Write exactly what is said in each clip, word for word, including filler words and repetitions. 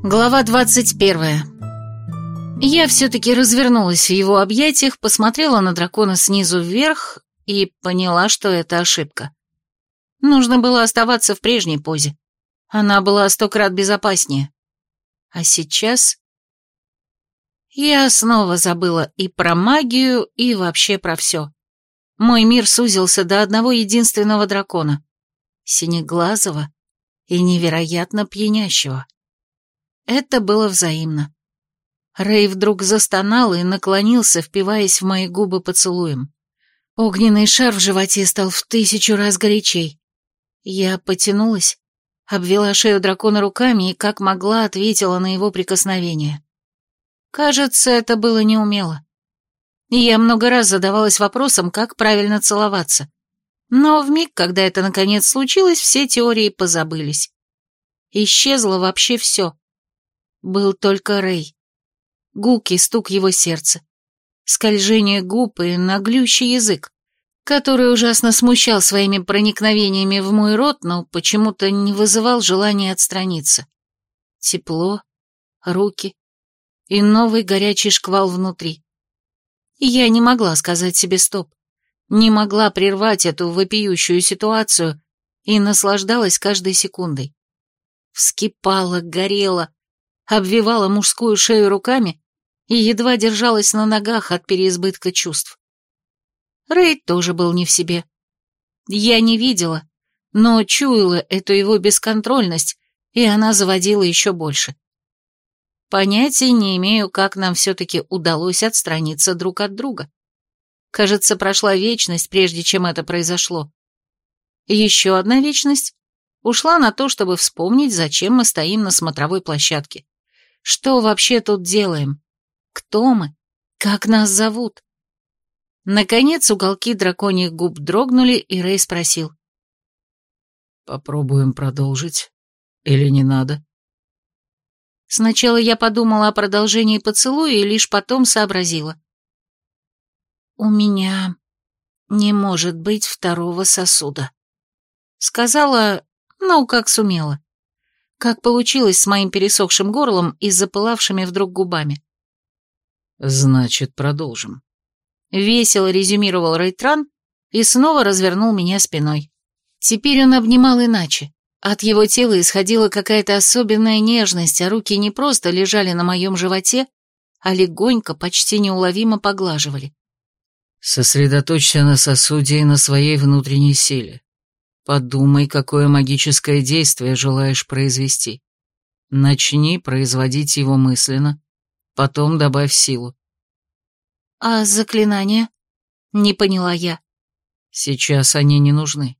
Глава двадцать первая. Я все-таки развернулась в его объятиях, посмотрела на дракона снизу вверх и поняла, что это ошибка. Нужно было оставаться в прежней позе. Она была сто крат безопаснее. А сейчас... Я снова забыла и про магию, и вообще про все. Мой мир сузился до одного единственного дракона. Синеглазого и невероятно пьянящего. Это было взаимно. Рэй вдруг застонал и наклонился, впиваясь в мои губы поцелуем. Огненный шар в животе стал в тысячу раз горячей. Я потянулась, обвела шею дракона руками и, как могла, ответила на его прикосновение. Кажется, это было неумело. Я много раз задавалась вопросом, как правильно целоваться. Но вмиг, когда это наконец случилось, все теории позабылись. Исчезло вообще все. Был только Рэй. Гулкий стук его сердца, скольжение губ и наглющий язык, который ужасно смущал своими проникновениями в мой рот, но почему-то не вызывал желания отстраниться. Тепло, руки и новый горячий шквал внутри. Я не могла сказать себе стоп, не могла прервать эту вопиющую ситуацию и наслаждалась каждой секундой. Вскипала, горела, обвивала мужскую шею руками и едва держалась на ногах от переизбытка чувств. Рэй тоже был не в себе. Я не видела, но чуяла эту его бесконтрольность, и она заводила еще больше. Понятия не имею, как нам все-таки удалось отстраниться друг от друга. Кажется, прошла вечность, прежде чем это произошло. Еще одна вечность ушла на то, чтобы вспомнить, зачем мы стоим на смотровой площадке. Что вообще тут делаем? Кто мы? Как нас зовут? Наконец уголки драконьих губ дрогнули, и Рэй спросил. «Попробуем продолжить? Или не надо?» Сначала я подумала о продолжении поцелуя и лишь потом сообразила. «У меня не может быть второго сосуда», — сказала, ну, как сумела. Как получилось с моим пересохшим горлом и запылавшими вдруг губами. «Значит, продолжим», — весело резюмировал Рейтран и снова развернул меня спиной. Теперь он обнимал иначе. От его тела исходила какая-то особенная нежность, а руки не просто лежали на моем животе, а легонько, почти неуловимо поглаживали. «Сосредоточься на сосуде и на своей внутренней силе. Подумай, какое магическое действие желаешь произвести. Начни производить его мысленно, потом добавь силу». «А заклинания?» — не поняла я. «Сейчас они не нужны».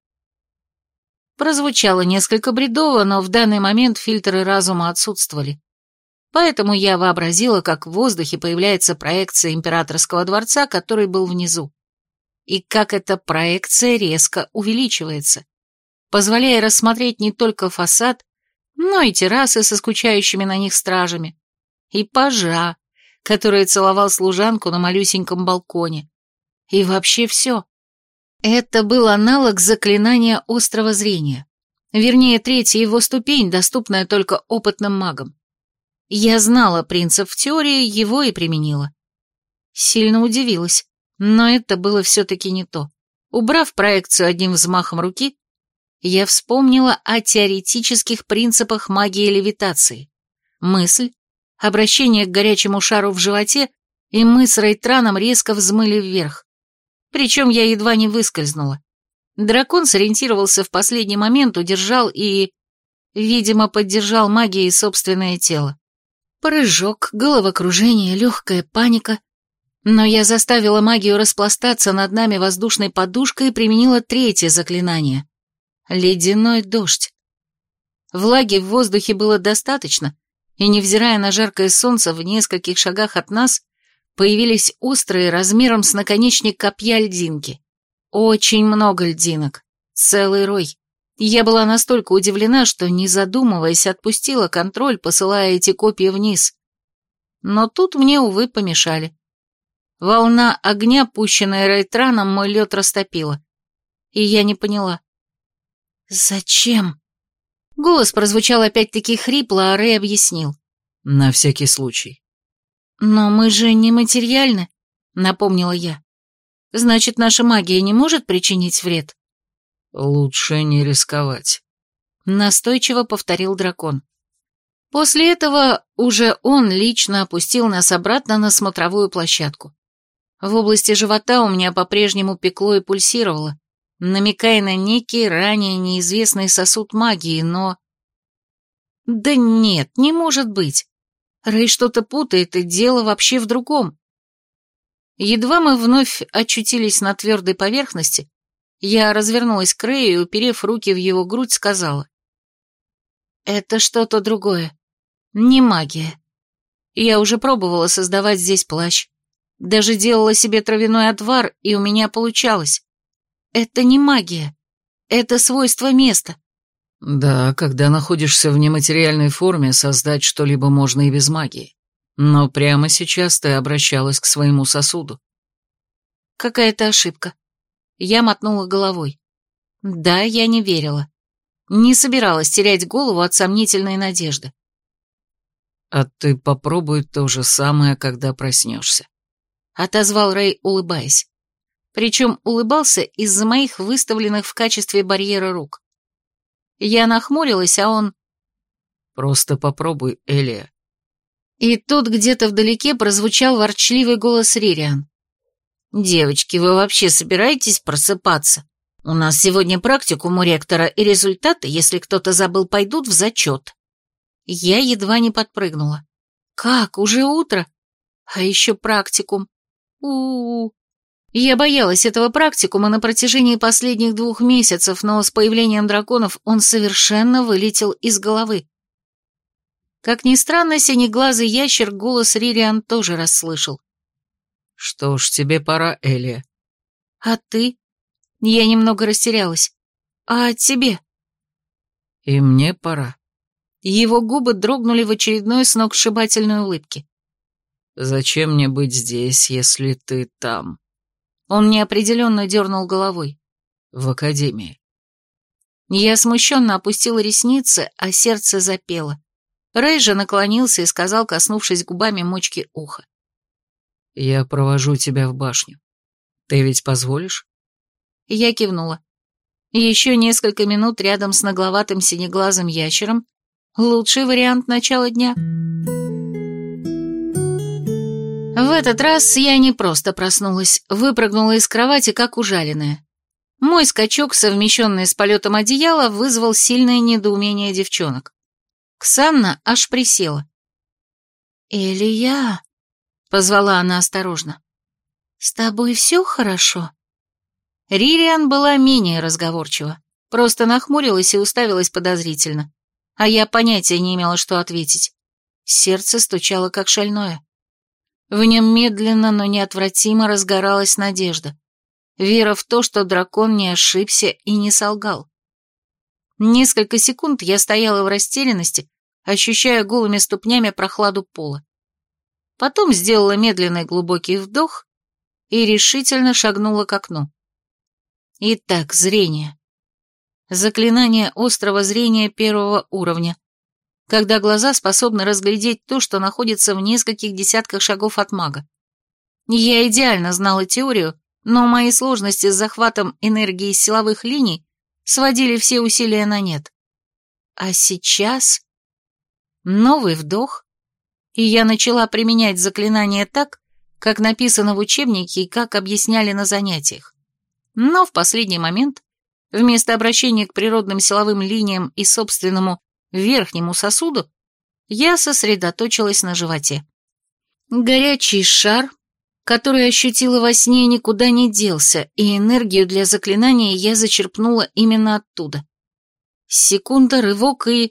Прозвучало несколько бредово, но в данный момент фильтры разума отсутствовали. Поэтому я вообразила, как в воздухе появляется проекция императорского дворца, который был внизу. И как эта проекция резко увеличивается, позволяя рассмотреть не только фасад, но и террасы со скучающими на них стражами, и пажа, который целовал служанку на малюсеньком балконе, и вообще все. Это был аналог заклинания острого зрения, вернее, третья его ступень, доступная только опытным магам. Я знала принцип в теории, его и применила. Сильно удивилась, но это было все-таки не то. Убрав проекцию одним взмахом руки, я вспомнила о теоретических принципах магии левитации. Мысль, обращение к горячему шару в животе, и мы с Рейтраном резко взмыли вверх. Причем я едва не выскользнула. Дракон сориентировался в последний момент, удержал и, видимо, поддержал магией собственное тело. Прыжок, головокружение, легкая паника. Но я заставила магию распластаться над нами воздушной подушкой и применила третье заклинание. Ледяной дождь. Влаги в воздухе было достаточно, и, невзирая на жаркое солнце, в нескольких шагах от нас появились острые размером с наконечник копья льдинки. Очень много льдинок. Целый рой. Я была настолько удивлена, что, не задумываясь, отпустила контроль, посылая эти копья вниз. Но тут мне, увы, помешали. Волна огня, пущенная Рейтраном, мой лед растопила. И я не поняла. «Зачем?» Голос прозвучал опять-таки хрипло, а Рэй объяснил. На всякий случай. «Но мы же не материальны», — напомнила я. «Значит, наша магия не может причинить вред?» «Лучше не рисковать», — настойчиво повторил дракон. После этого уже он лично опустил нас обратно на смотровую площадку. В области живота у меня по-прежнему пекло и пульсировало, намекая на некий ранее неизвестный сосуд магии, но... Да нет, не может быть. Рэй что-то путает, и дело вообще в другом. Едва мы вновь очутились на твердой поверхности, я развернулась к Рэю и, уперев руки в его грудь, сказала: «Это что-то другое. Не магия. Я уже пробовала создавать здесь плащ. Даже делала себе травяной отвар, и у меня получалось. Это не магия. Это свойство места». «Да, когда находишься в нематериальной форме, создать что-либо можно и без магии. Но прямо сейчас ты обращалась к своему сосуду». «Какая-то ошибка». Я мотнула головой. Да, я не верила. Не собиралась терять голову от сомнительной надежды. «А ты попробуй то же самое, когда проснешься», — отозвал Рэй, улыбаясь. Причем улыбался из-за моих выставленных в качестве барьера рук. Я нахмурилась, а он... «Просто попробуй, Элия». И тут где-то вдалеке прозвучал ворчливый голос Ририан. «Девочки, вы вообще собираетесь просыпаться? У нас сегодня практикум у ректора, и результаты, если кто-то забыл, пойдут в зачет». Я едва не подпрыгнула. «Как? Уже утро? А еще практикум. У-у-у». Я боялась этого практикума на протяжении последних двух месяцев, но с появлением драконов он совершенно вылетел из головы. Как ни странно, синеглазый ящер голос Ририан тоже расслышал. «Что ж, тебе пора, Элия». «А ты?» Я немного растерялась. «А тебе?» «И мне пора». Его губы дрогнули в очередной сногсшибательной улыбке. «Зачем мне быть здесь, если ты там?» Он неопределенно дернул головой. «В академии». Я смущенно опустила ресницы, а сердце запело. Рэй же наклонился и сказал, коснувшись губами мочки уха: «Я провожу тебя в башню. Ты ведь позволишь?» Я кивнула. Еще несколько минут рядом с нагловатым синеглазым ящером — лучший вариант начала дня. В этот раз я не просто проснулась, выпрыгнула из кровати, как ужаленная. Мой скачок, совмещенный с полетом одеяла, вызвал сильное недоумение девчонок. Ксанна аж присела. «Элия», — позвала она осторожно, — «с тобой все хорошо?» Ририан была менее разговорчива, просто нахмурилась и уставилась подозрительно, а я понятия не имела, что ответить. Сердце стучало, как шальное. В нем медленно, но неотвратимо разгоралась надежда, вера в то, что дракон не ошибся и не солгал. Несколько секунд я стояла в растерянности, ощущая голыми ступнями прохладу пола. Потом сделала медленный глубокий вдох и решительно шагнула к окну. Итак, зрение. Заклинание острого зрения первого уровня, когда глаза способны разглядеть то, что находится в нескольких десятках шагов от мага. Я идеально знала теорию, но мои сложности с захватом энергии из силовых линий сводили все усилия на нет. А сейчас... Новый вдох, и я начала применять заклинание так, как написано в учебнике и как объясняли на занятиях. Но в последний момент, вместо обращения к природным силовым линиям и собственному верхнему сосуду, я сосредоточилась на животе. Горячий шар, который ощутила во сне, никуда не делся, и энергию для заклинания я зачерпнула именно оттуда. Секунда, рывок, и...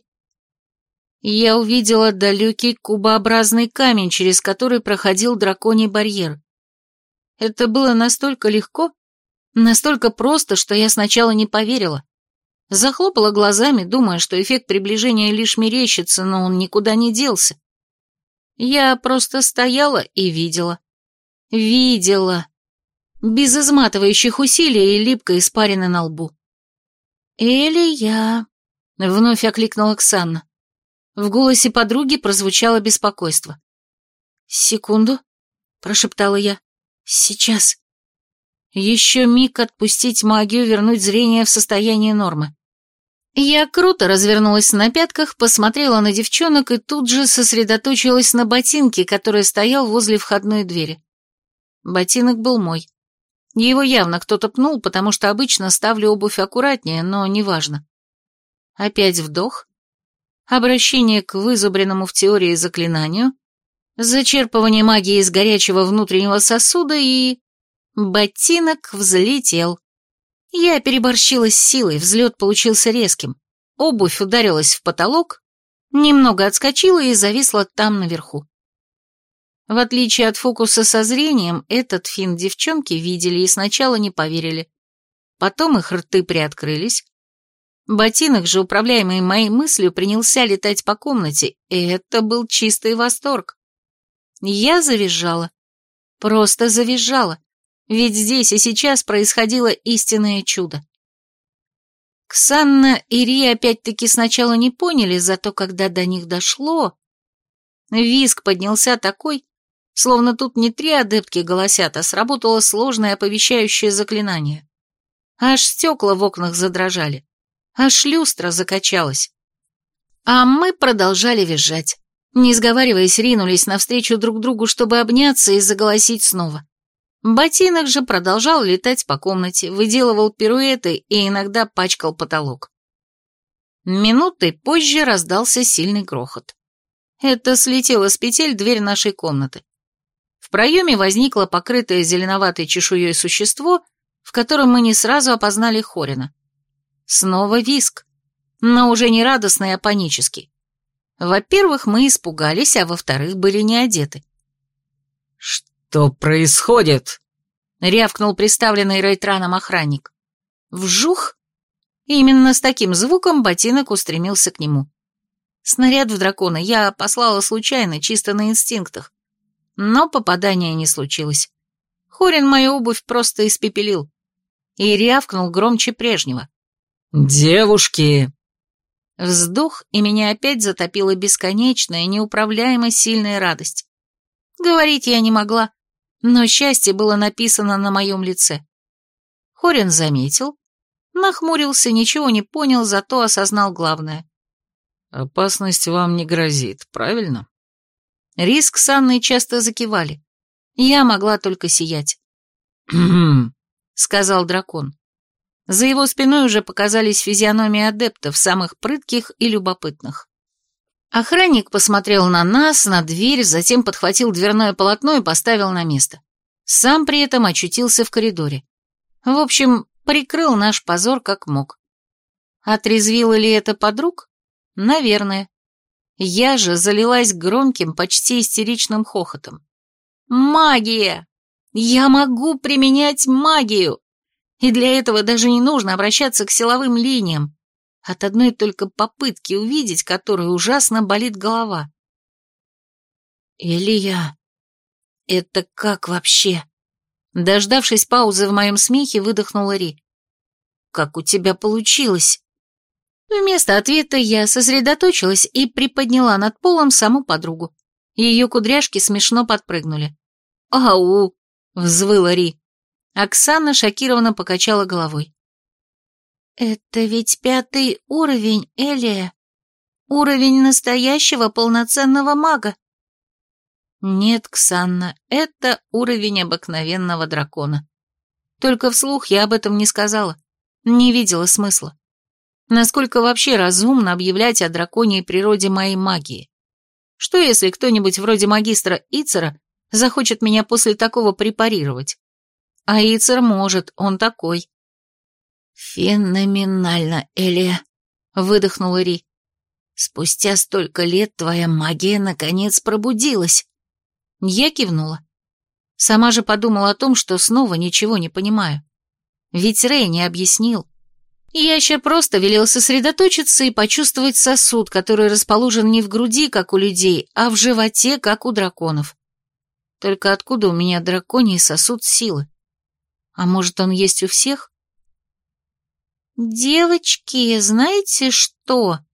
Я увидела далекий кубообразный камень, через который проходил драконий барьер. Это было настолько легко, настолько просто, что я сначала не поверила. Захлопала глазами, думая, что эффект приближения лишь мерещится, но он никуда не делся. Я просто стояла и видела. Видела. Без изматывающих усилий и липкой испарины на лбу. «Элия», — вновь окликнула Ксанна. В голосе подруги прозвучало беспокойство. «Секунду», — прошептала я. «Сейчас». Еще миг отпустить магию, вернуть зрение в состояние нормы. Я круто развернулась на пятках, посмотрела на девчонок и тут же сосредоточилась на ботинке, который стоял возле входной двери. Ботинок был мой. Его явно кто-то пнул, потому что обычно ставлю обувь аккуратнее, но неважно. Опять вдох, обращение к вызубренному в теории заклинанию, зачерпывание магии из горячего внутреннего сосуда и... Ботинок взлетел. Я переборщила с силой, взлет получился резким. Обувь ударилась в потолок, немного отскочила и зависла там наверху. В отличие от фокуса со зрением, этот финт девчонки видели и сначала не поверили. Потом их рты приоткрылись. Ботинок же, управляемый моей мыслью, принялся летать по комнате, и это был чистый восторг. Я завизжала. Просто завизжала. Ведь здесь и сейчас происходило истинное чудо. Ксанна и Ри опять-таки сначала не поняли, зато когда до них дошло... Визг поднялся такой, словно тут не три адептки голосят, а сработало сложное оповещающее заклинание. Аж стекла в окнах задрожали, аж люстра закачалась. А мы продолжали визжать. Не сговариваясь, ринулись навстречу друг другу, чтобы обняться и заголосить снова. Ботинок же продолжал летать по комнате, выделывал пируэты и иногда пачкал потолок. Минутой позже раздался сильный грохот. Это слетела с петель дверь нашей комнаты. В проеме возникло покрытое зеленоватой чешуей существо, в котором мы не сразу опознали Хорина. Снова визг, но уже не радостный, а панический. Во-первых, мы испугались, а во-вторых, были не одеты. «Что происходит?» — рявкнул приставленный Рейтраном охранник. Вжух! Именно с таким звуком ботинок устремился к нему. Снаряд в дракона я послала случайно, чисто на инстинктах. Но попадания не случилось. Хорин мою обувь просто испепелил. И рявкнул громче прежнего. «Девушки!» Вздох, и меня опять затопила бесконечная, неуправляемо сильная радость. Говорить я не могла, но счастье было написано на моем лице. Хорин заметил, нахмурился, ничего не понял, зато осознал главное. «Опасность вам не грозит, правильно?» Риск с Анной часто закивали. Я могла только сиять. «Хм», — сказал дракон. За его спиной уже показались физиономии адептов, самых прытких и любопытных. Охранник посмотрел на нас, на дверь, затем подхватил дверное полотно и поставил на место. Сам при этом очутился в коридоре. В общем, прикрыл наш позор как мог. Отрезвило ли это подруг? Наверное. Я же залилась громким, почти истеричным хохотом. Магия! Я могу применять магию! И для этого даже не нужно обращаться к силовым линиям. От одной только попытки увидеть, которой ужасно болит голова. «Илья, это как вообще?» Дождавшись паузы в моем смехе, выдохнула Ри. «Как у тебя получилось?» Вместо ответа я сосредоточилась и приподняла над полом саму подругу. Ее кудряшки смешно подпрыгнули. «Ау!» — взвыла Ри. Оксана шокированно покачала головой. «Это ведь пятый уровень, Элия. Уровень настоящего полноценного мага». «Нет, Ксанна, это уровень обыкновенного дракона. Только вслух я об этом не сказала, не видела смысла. Насколько вообще разумно объявлять о драконьей природе моей магии? Что если кто-нибудь вроде магистра Ицера захочет меня после такого препарировать? А Ицер может, он такой». «Феноменально, Элия», — выдохнула Ри. «Спустя столько лет твоя магия наконец пробудилась». Я кивнула. Сама же подумала о том, что снова ничего не понимаю. Ведь Рэй не объяснил. Ящер просто велел сосредоточиться и почувствовать сосуд, который расположен не в груди, как у людей, а в животе, как у драконов. Только откуда у меня драконий сосуд силы? А может, он есть у всех? «Девочки, знаете что?»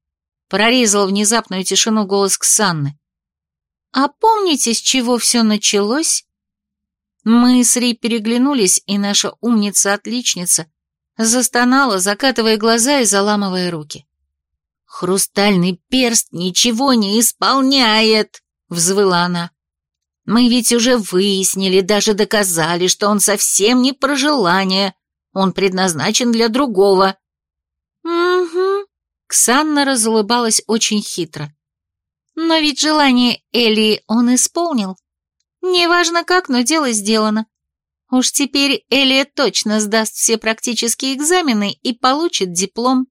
Прорезал внезапную тишину голос Ксанны. «А помните, с чего все началось?» Мы с Ри переглянулись, и наша умница-отличница застонала, закатывая глаза и заламывая руки. «Хрустальный перст ничего не исполняет!» — взвыла она. «Мы ведь уже выяснили, даже доказали, что он совсем не про желание, он предназначен для другого». «Угу», — Ксанна разулыбалась очень хитро. «Но ведь желание Элии он исполнил. Неважно как, но дело сделано. Уж теперь Элия точно сдаст все практические экзамены и получит диплом».